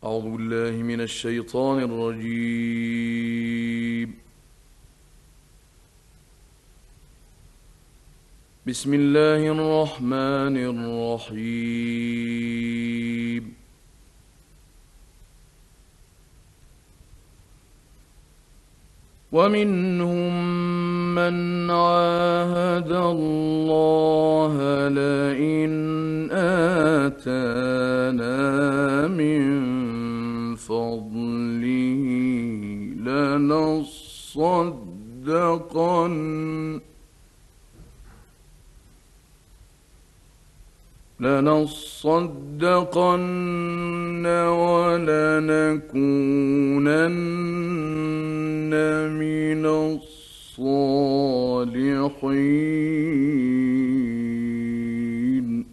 أعوذ بالله من الشيطان الرجيم. بسم الله الرحمن الرحيم. ومنهم من عاهد الله لئن آتانا من فضله لنصدقن ولنكونن من الصالحين.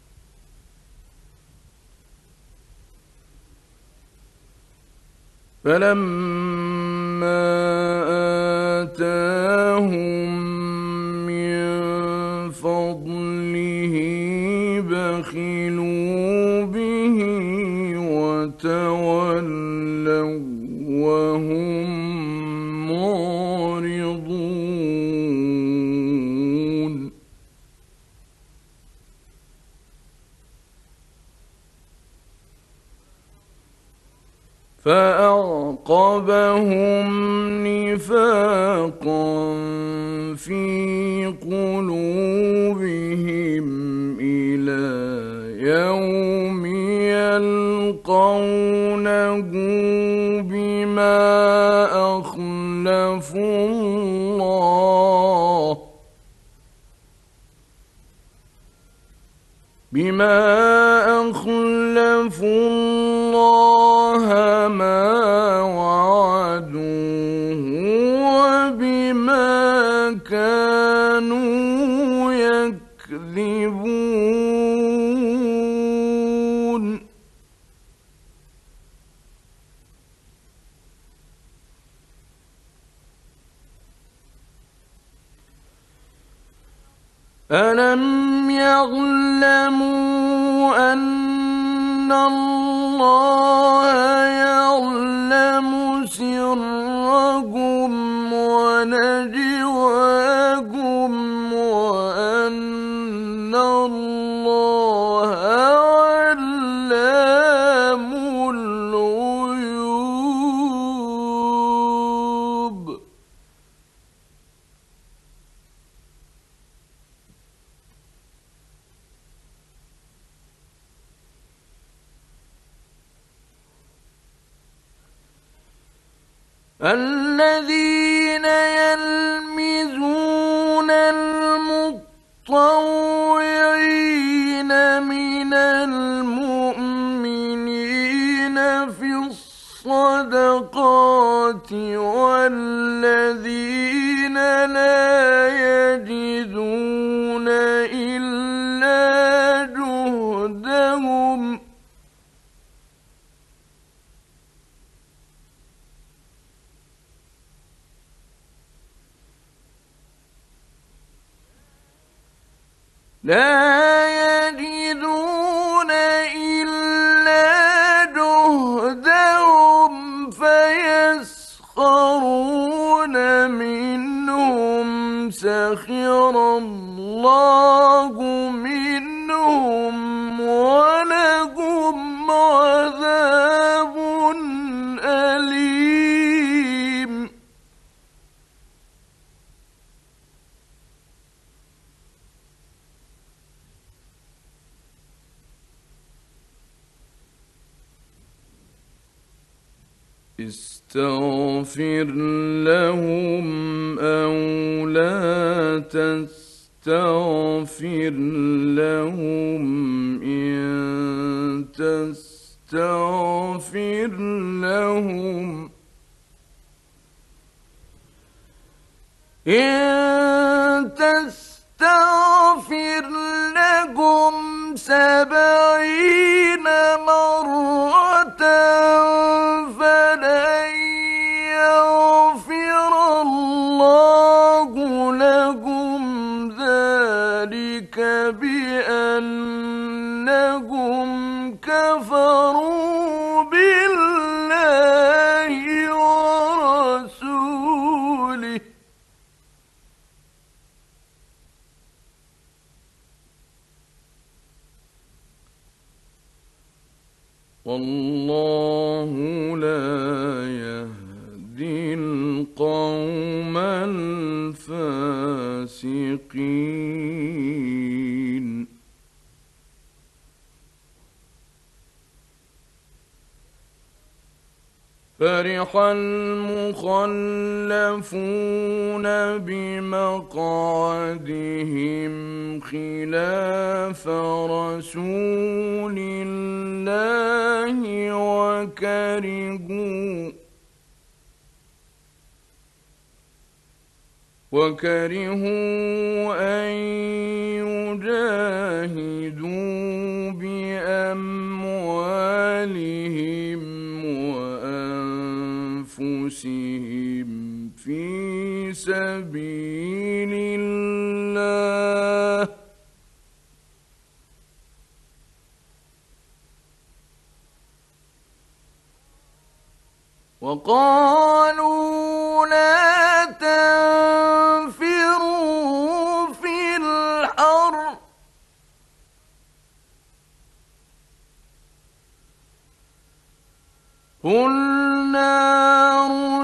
فلما آتاهم من فضله بخلوا به وتولوا وهم معرضون. فأعقبهم نفاقا في قلوبهم إلى يوم يلقونه بما أخلفوا الله ما وعدوه وبما كانوا يكذبون. ألم يعلموا أن الله يعلم سرهم ونجواهم وأن الله علام الغيوب. الذين يلمزون المطوعين من المؤمنين في الصدقات والذين لا يجدون إلا جهدهم فيسخرون منهم سخر الله منهم ولهم عذاب أليم. استغفر لهم أو لا تستغفر لهم إن تستغفر لهم 70 مرة فلن يغفر الله لهم ذلك بأنهم كفروا بالله والله لا يهدي القوم الفاسقين. فرح المخلفون بمقعدهم خلاف رسول الله وكرهوا أن يجاهدوا بأموالهم وأنفسهم في سبيل الله وقالوا لا تنفروا في الحر قل نار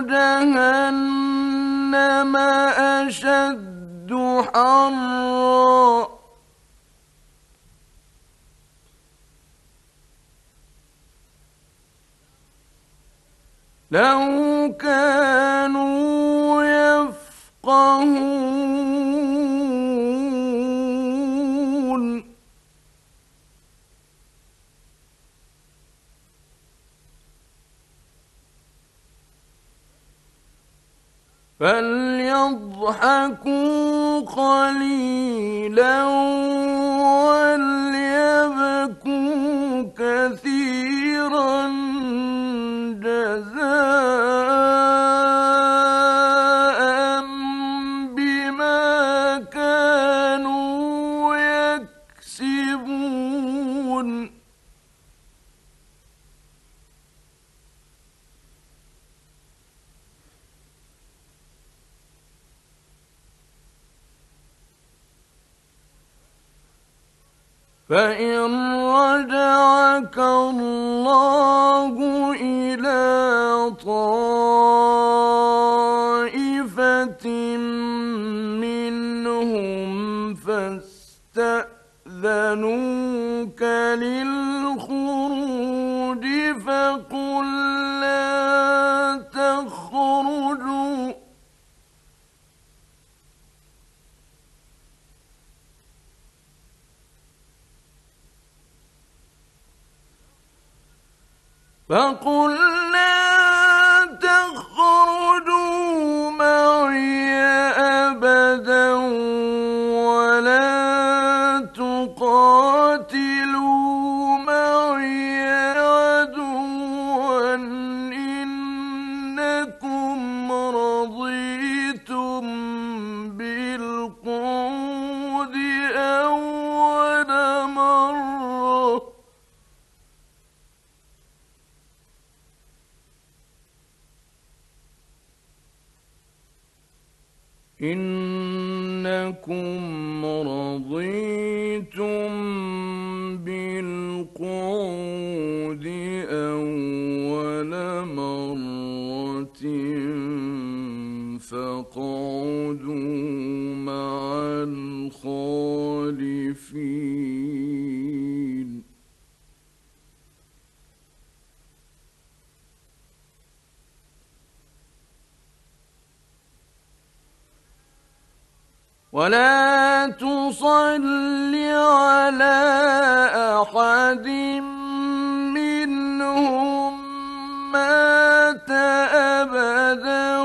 جهنم أشد حرا لو كانوا يفقهون فليضحكوا قليلا وليبكوا كثيرا جزاء بما كانوا يكسبون فإن رجعك الله إلى طائفة منهم فاستأذنوك للخروج فقل لا تخرجوا معي أبدا ولا تقاتلوا معي عدوا إنكم رضيتم بالقعود أول مرة إنكم رضيتم بالقعود أول مرة فاقعدوا مع الخالفين ولا تصل على أحد منهم مات أبدا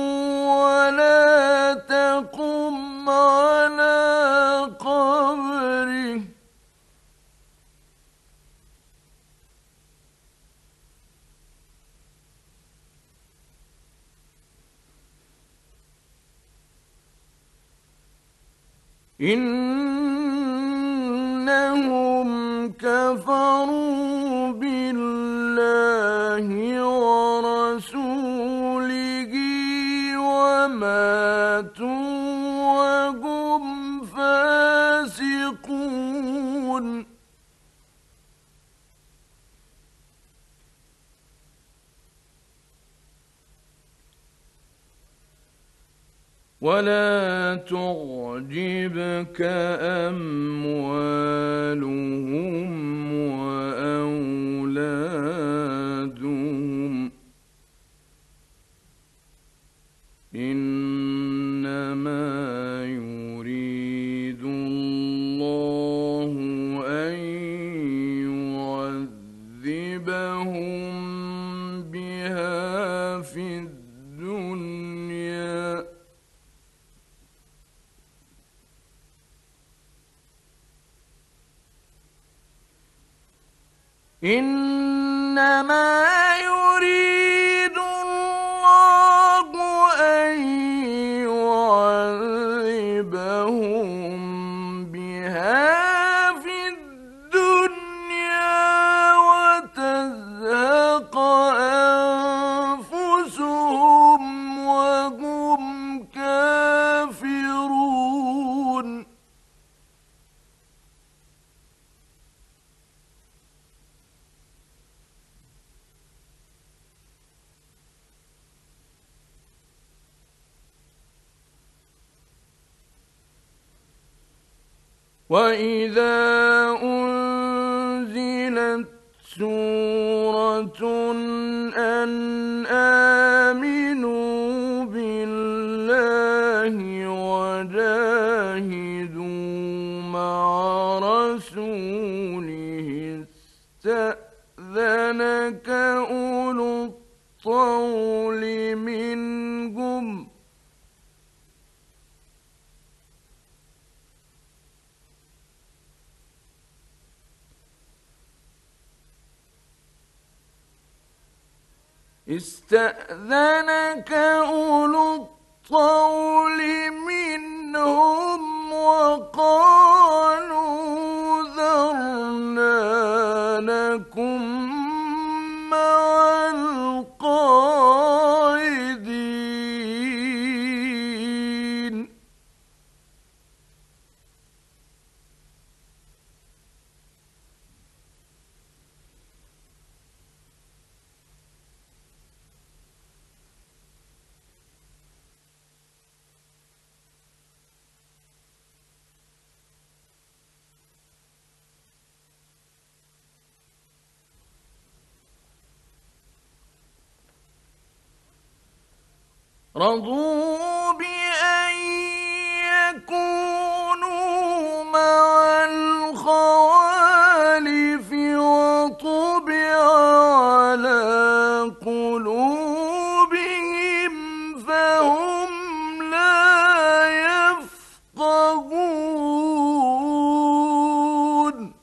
ولا تقم على قبره إنهم كفروا بالله ورسوله وماتوا وهم فاسقون ولا تعجبك أموالهم وأولادهم إنما يريد الله أن يعذبهم بها في الدنيا إنما يريد الله أن يعذبهم بها في الدنيا وتزهق أنفسهم وهم كافرون وَإِذَا أُنزِلَتْ سُورَةٌ أَنْ آمِنُوا بِاللَّهِ وَجَاهِدُوا مَعَ رَسُولِهِ اسْتَأْذَنَكَ أُولُو الطَّوْلِ مِنْهُمْ وقالوا ذرنا نكن مع القاعدين رضوا بأن يكونوا مع الخوالف وطبع على قلوبهم فهم لا يفقهون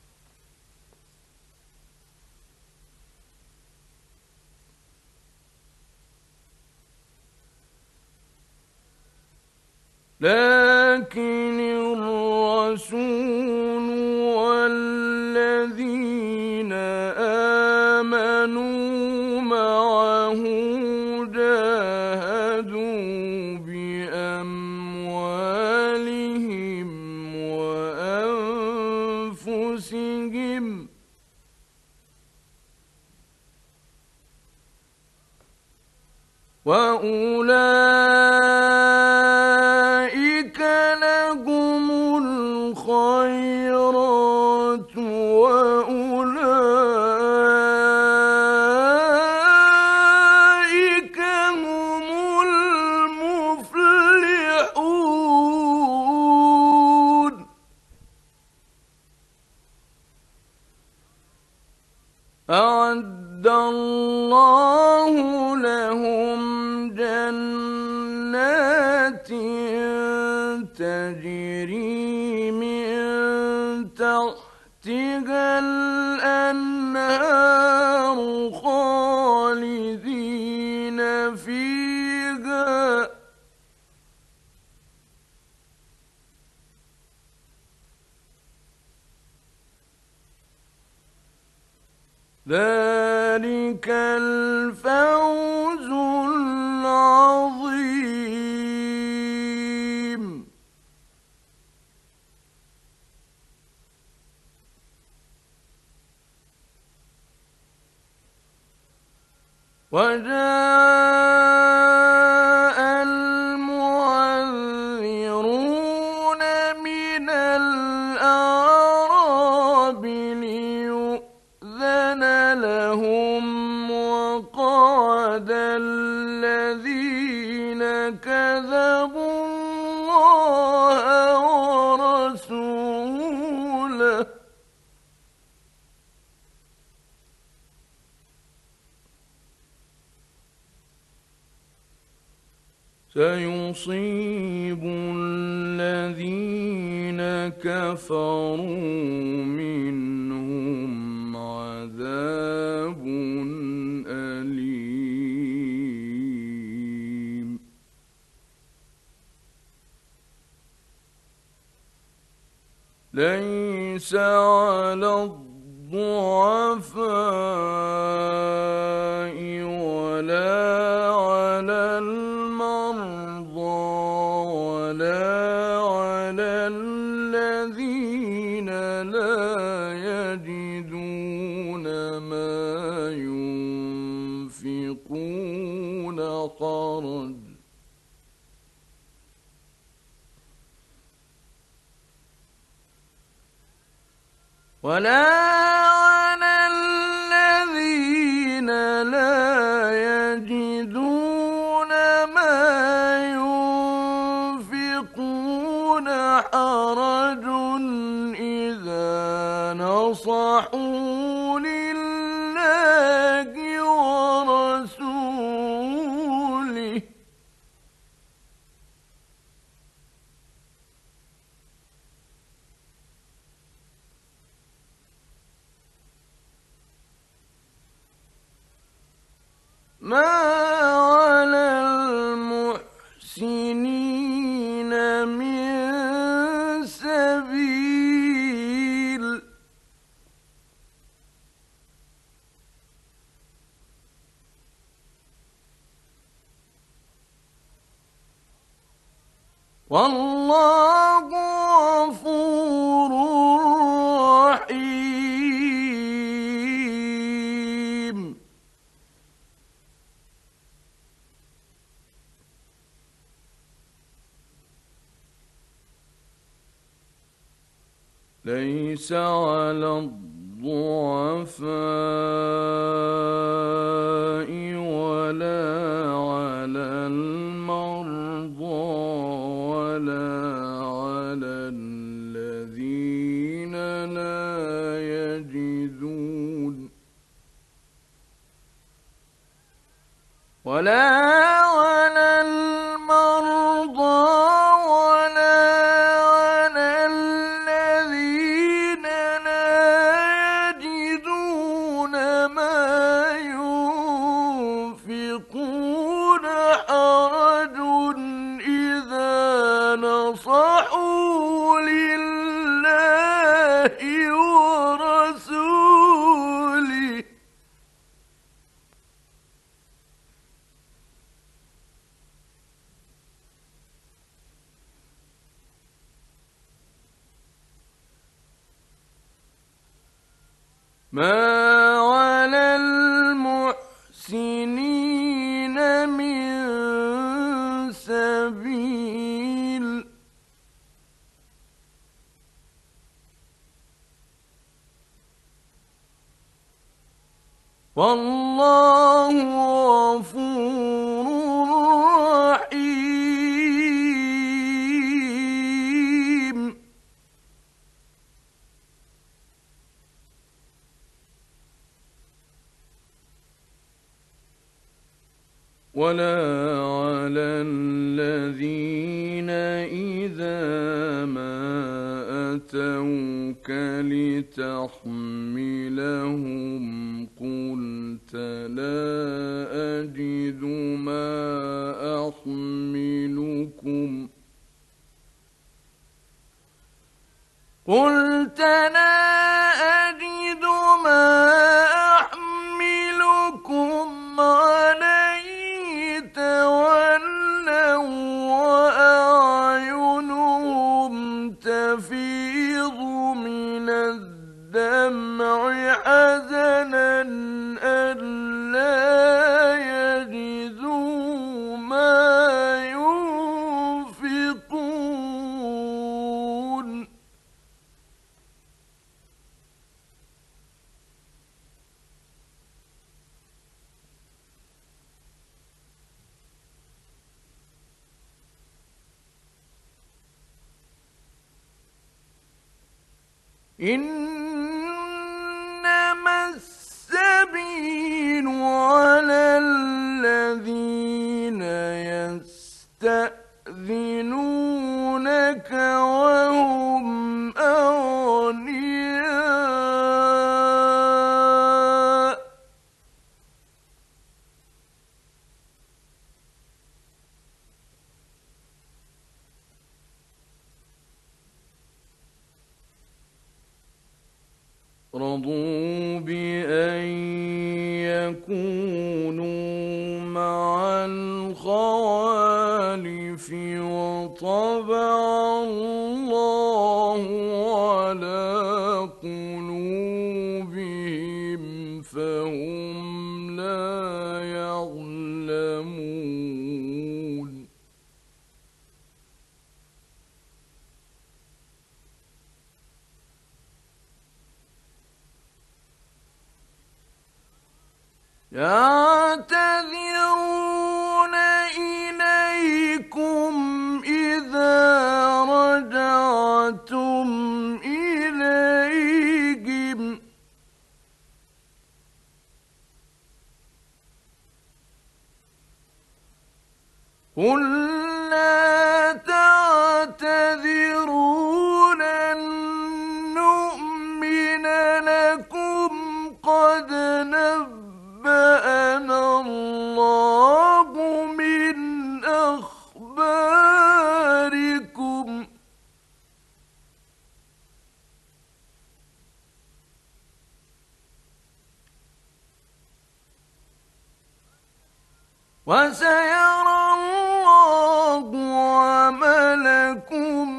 لكن الرسول والذين آمنوا معه جاهدوا بأموالهم وأنفسهم وأولئك لهم الخيرات وأولئك هم المفلحون أعد الله لهم جنات تجري من تحتها الأنهار خالدين فيها ذلك الفوز العظيم وجاء المعذرون وقعد الذين كذبوا الله ورسوله سيصيب الذين كفروا منهم عذاب أليم ليس على الضعفاء ولا على المرضى ولا على الذين لا يجدون ما ينفقون حرج ولا على الذين لا يجدون ما ينفقون حرج إذا نصحوا لله ورسوله ما على المحسنين من سبيل والله غفور رحيم ليس على الضعفاء ولا على المرضى ولا على الذين لا يجدون ولا على المرضى ولا على الذين لا يجدون ما ينفقون حرج إذا نصحوا لله ورسوله ما على المحسنين من سبيل والله غفور رحيم ولا على الذين إذا ما أتوك لتحملهم قلت لا أجد ما أحملكم قلت لا أجد ما أحملكم عليه تولوا وأعينهم تفيض من الدمع حزنا ألا يجدوا ما ينفقون إنما السبيل على الذين يستأذنونك وهم أغنياء رضوا بأن يكونوا مع الخوالف وطبع الله على قلوبهم فهم لا يعلمون يعتذرون إليكم إذا رجعتم إليهم قل لا تعتذروا لن نؤمن لكم قد نبأنا الله من أخباركم وسيرى الله عملكم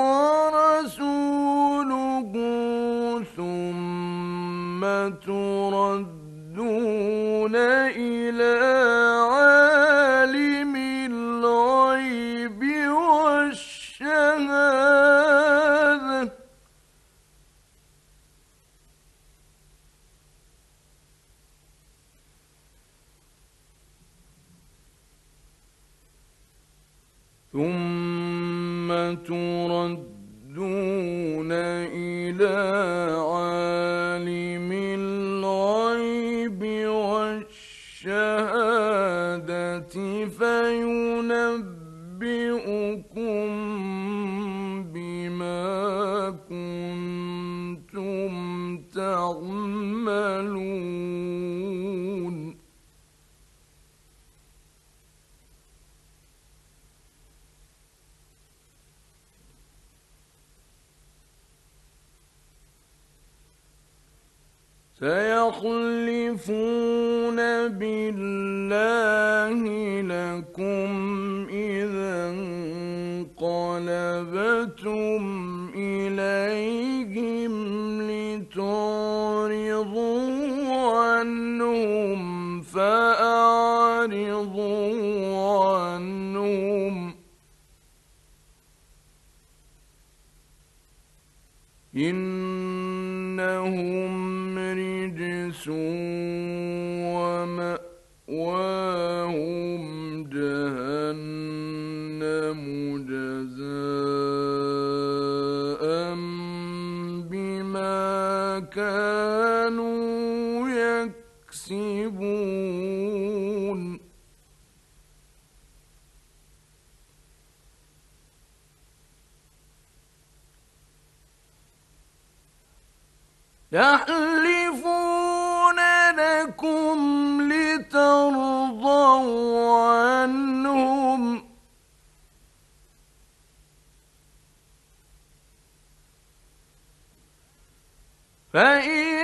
ورسوله ثم تردون إلى عالم الغيب والشهادة ثم تردون إلى عالم الغيب والشهادة فينبئكم بما كنتم تعملون سيحلفون بالله لكم إذا انقلبتم إليهم لتعرضوا عنهم فأعرضوا عنهم إنهم رجس ومأواهم جهنم جزاء بما كانوا يكسبون يحلفون لكم لترضوا عنهم فإن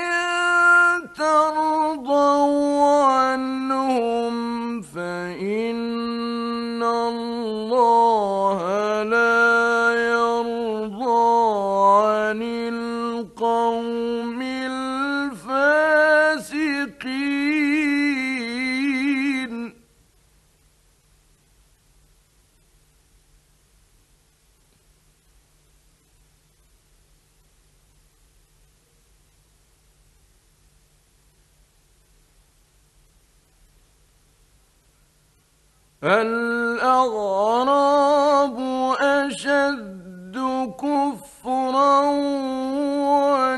ترضوا عنهم فإن الله لا يرضى عن القوم الفاسقين الأغراب أشد كفرا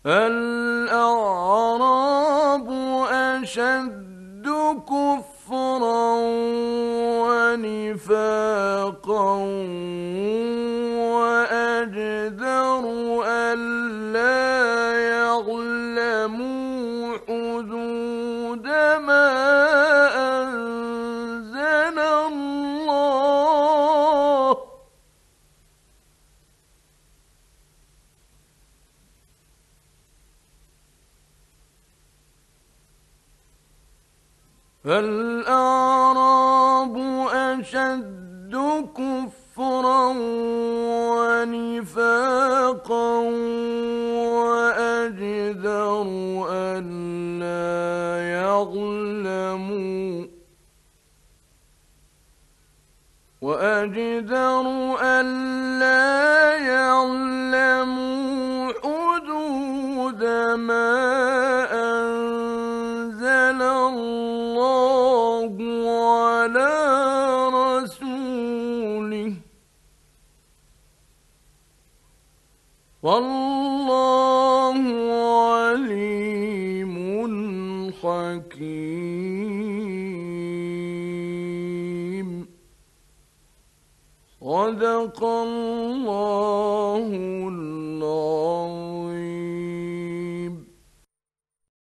الأعراب أشد كفرا ونفاقا وأجدر ألا يعلموا حدود ما أنزل الله. فالأعراب أشد كفرا ونفاقا وأجدر ألا يعلموا حدود ما أنزل الله على رسوله. والله عليم حكيم. صدق الله